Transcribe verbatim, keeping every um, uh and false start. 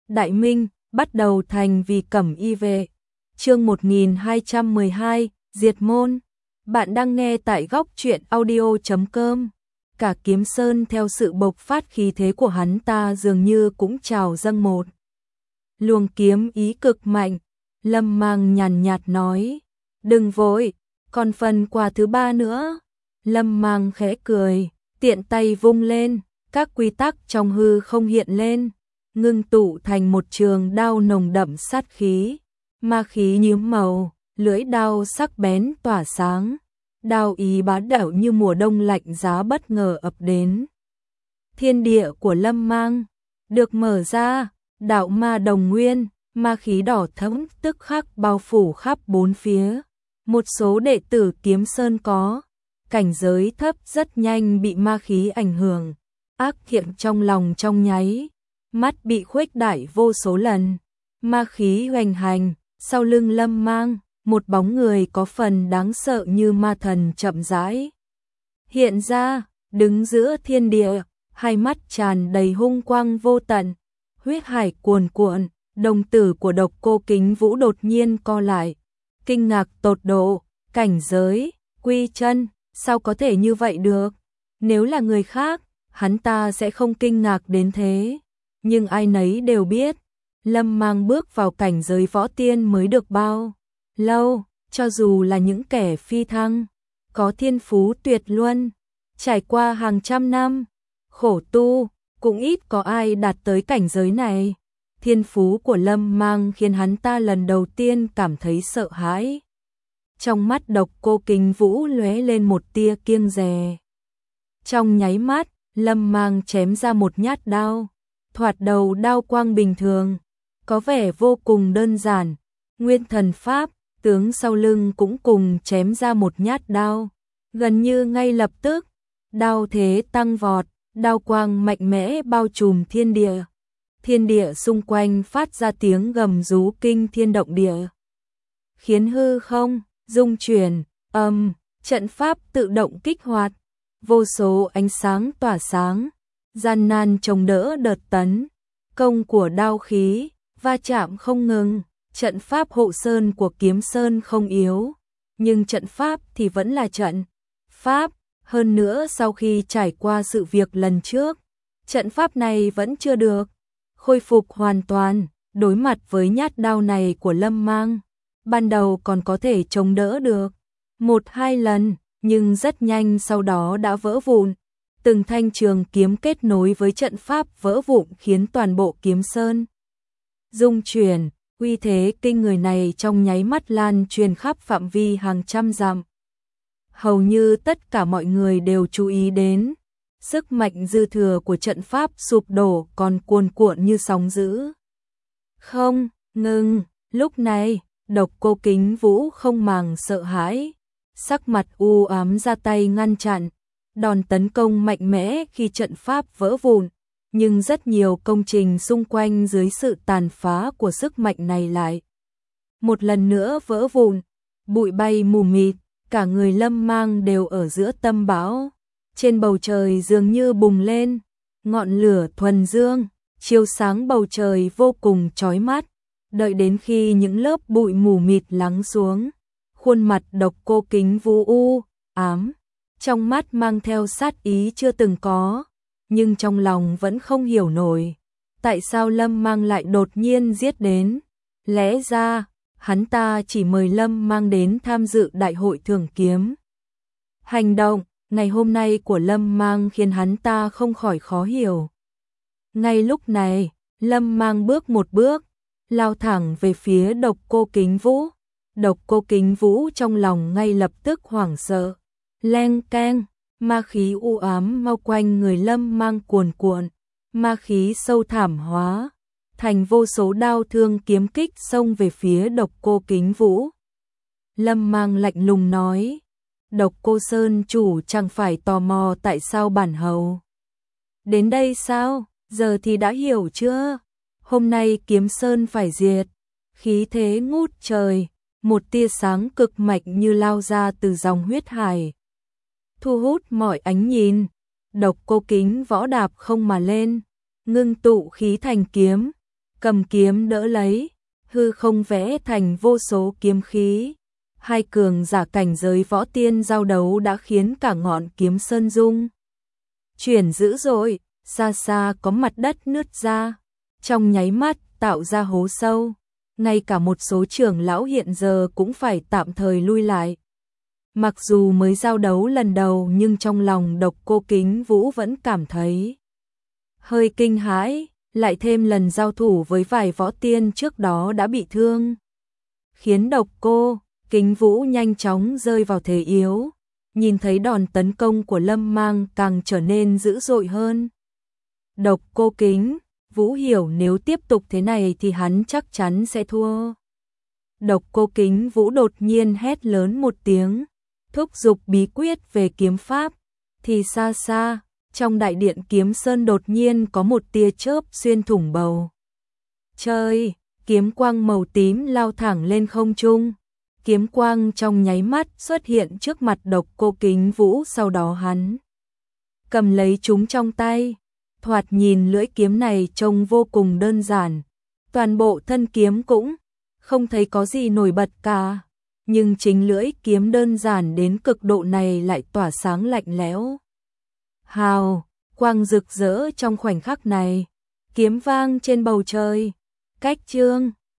Đại Minh, bắt đầu thành vì cẩm y vệ. Chương một nghìn hai trăm mười hai, Diệt môn. Bạn đang nghe tại góc truyện audio chấm com. Cả Kiếm Sơn theo sự bộc phát khí thế của hắn ta dường như cũng trào dâng một luồng kiếm ý cực mạnh. Lâm Mang nhàn nhạt nói, đừng vội, còn phần quà thứ ba nữa. Lâm Mang khẽ cười, tiện tay vung lên, các quy tắc trong hư không hiện lên, ngưng tụ thành một trường đao nồng đậm sát khí, ma khí nhuốm màu, lưỡi đao sắc bén tỏa sáng, đao ý bá đạo như mùa đông lạnh giá bất ngờ ập đến. Thiên địa của Lâm Mang được mở ra, đạo ma đồng nguyên, ma khí đỏ thẫm tức khắc bao phủ khắp bốn phía. Một số đệ tử Kiếm Sơn có cảnh giới thấp rất nhanh bị ma khí ảnh hưởng, ác hiện trong lòng trong nháy mắt bị khuếch đại vô số lần. Ma khí hoành hành, sau lưng Lâm Mang, một bóng người có phần đáng sợ như ma thần chậm rãi hiện ra, đứng giữa thiên địa, hai mắt tràn đầy hung quang vô tận, huyết hải cuồn cuộn. Đồng tử của Độc Cô Kính Vũ đột nhiên co lại, kinh ngạc tột độ, cảnh giới, quy chân, sao có thể như vậy được? Nếu là người khác, hắn ta sẽ không kinh ngạc đến thế. Nhưng ai nấy đều biết, Lâm Mang bước vào cảnh giới võ tiên mới được bao lâu, cho dù là những kẻ phi thăng, có thiên phú tuyệt luân, trải qua hàng trăm năm, khổ tu, cũng ít có ai đạt tới cảnh giới này. Thiên phú của Lâm Mang khiến hắn ta lần đầu tiên cảm thấy sợ hãi. Trong mắt Độc Cô Kính Vũ lóe lên một tia kiêng dè. Trong nháy mắt, Lâm Mang chém ra một nhát đao. Thoạt đầu đao quang bình thường, có vẻ vô cùng đơn giản. Nguyên thần pháp, tướng sau lưng cũng cùng chém ra một nhát đao. Gần như ngay lập tức, đao thế tăng vọt, đao quang mạnh mẽ bao trùm thiên địa. Thiên địa xung quanh phát ra tiếng gầm rú kinh thiên động địa, khiến hư không rung chuyển, âm, um, trận pháp tự động kích hoạt, vô số ánh sáng tỏa sáng, gian nan chống đỡ đợt tấn công của đao khí, va chạm không ngừng. Trận pháp hộ sơn của Kiếm Sơn không yếu, nhưng trận pháp thì vẫn là trận pháp, hơn nữa sau khi trải qua sự việc lần trước, trận pháp này vẫn chưa được khôi phục hoàn toàn. Đối mặt với nhát đao này của Lâm Mang, ban đầu còn có thể chống đỡ được một hai lần, nhưng rất nhanh sau đó đã vỡ vụn. Từng thanh trường kiếm kết nối với trận pháp vỡ vụn khiến toàn bộ Kiếm Sơn rung chuyển. Uy thế kinh người này trong nháy mắt lan truyền khắp phạm vi hàng trăm dặm. Hầu như tất cả mọi người đều chú ý đến. Sức mạnh dư thừa của trận pháp sụp đổ còn cuồn cuộn như sóng dữ. Không, ngừng, lúc này, Độc Cô Kính Vũ không màng sợ hãi, sắc mặt u ám ra tay ngăn chặn, đòn tấn công mạnh mẽ khi trận pháp vỡ vụn, nhưng rất nhiều công trình xung quanh dưới sự tàn phá của sức mạnh này lại một lần nữa vỡ vụn, bụi bay mù mịt, cả người Lâm Mang đều ở giữa tâm bão. Trên bầu trời dường như bùng lên ngọn lửa thuần dương, chiếu sáng bầu trời vô cùng chói mắt. Đợi đến khi những lớp bụi mù mịt lắng xuống, khuôn mặt Độc Cô Kính Vũ u ám, trong mắt mang theo sát ý chưa từng có, nhưng trong lòng vẫn không hiểu nổi, tại sao Lâm Mang lại đột nhiên giết đến. Lẽ ra, hắn ta chỉ mời Lâm Mang đến tham dự đại hội thưởng kiếm. Hành động ngày hôm nay của Lâm Mang khiến hắn ta không khỏi khó hiểu. Ngay lúc này, Lâm Mang bước một bước, lao thẳng về phía Độc Cô Kính Vũ. Độc Cô Kính Vũ trong lòng ngay lập tức hoảng sợ. Leng keng, ma khí u ám bao quanh người Lâm Mang cuồn cuộn, ma khí sâu thẳm hóa thành vô số đao thương kiếm kích xông về phía Độc Cô Kính Vũ. Lâm Mang lạnh lùng nói, Độc Cô Sơn chủ chẳng phải tò mò tại sao bản hầu đến đây sao? Giờ thì đã hiểu chưa? Hôm nay Kiếm Sơn phải diệt. Khí thế ngút trời, một tia sáng cực mạnh như lao ra từ dòng huyết hải, thu hút mọi ánh nhìn. Độc Cô Kính Võ đạp không mà lên, ngưng tụ khí thành kiếm, cầm kiếm đỡ lấy, hư không vẽ thành vô số kiếm khí. Hai cường giả cảnh giới võ tiên giao đấu đã khiến cả ngọn kiếm sơn rung chuyển dữ dội, xa xa có mặt đất nứt ra, trong nháy mắt tạo ra hố sâu, ngay cả một số trưởng lão hiện giờ cũng phải tạm thời lui lại. Mặc dù mới giao đấu lần đầu nhưng trong lòng Độc Cô Kính Vũ vẫn cảm thấy hơi kinh hãi, lại thêm lần giao thủ với vài võ tiên trước đó đã bị thương, khiến Độc Cô Kính Vũ nhanh chóng rơi vào thế yếu. Nhìn thấy đòn tấn công của Lâm Mang càng trở nên dữ dội hơn. Độc Cô Kính Vũ hiểu nếu tiếp tục thế này thì hắn chắc chắn sẽ thua. Độc Cô Kính Vũ đột nhiên hét lớn một tiếng, thúc giục bí quyết về kiếm pháp, thì xa xa, trong đại điện Kiếm Sơn đột nhiên có một tia chớp xuyên thủng bầu trời, kiếm quang màu tím lao thẳng lên không trung. Kiếm quang trong nháy mắt xuất hiện trước mặt Độc Cô Kính Vũ, sau đó hắn cầm lấy chúng trong tay. Thoạt nhìn lưỡi kiếm này trông vô cùng đơn giản, toàn bộ thân kiếm cũng không thấy có gì nổi bật cả, nhưng chính lưỡi kiếm đơn giản đến cực độ này lại tỏa sáng lạnh lẽo. Hào quang rực rỡ trong khoảnh khắc này, kiếm vang trên bầu trời, cách chương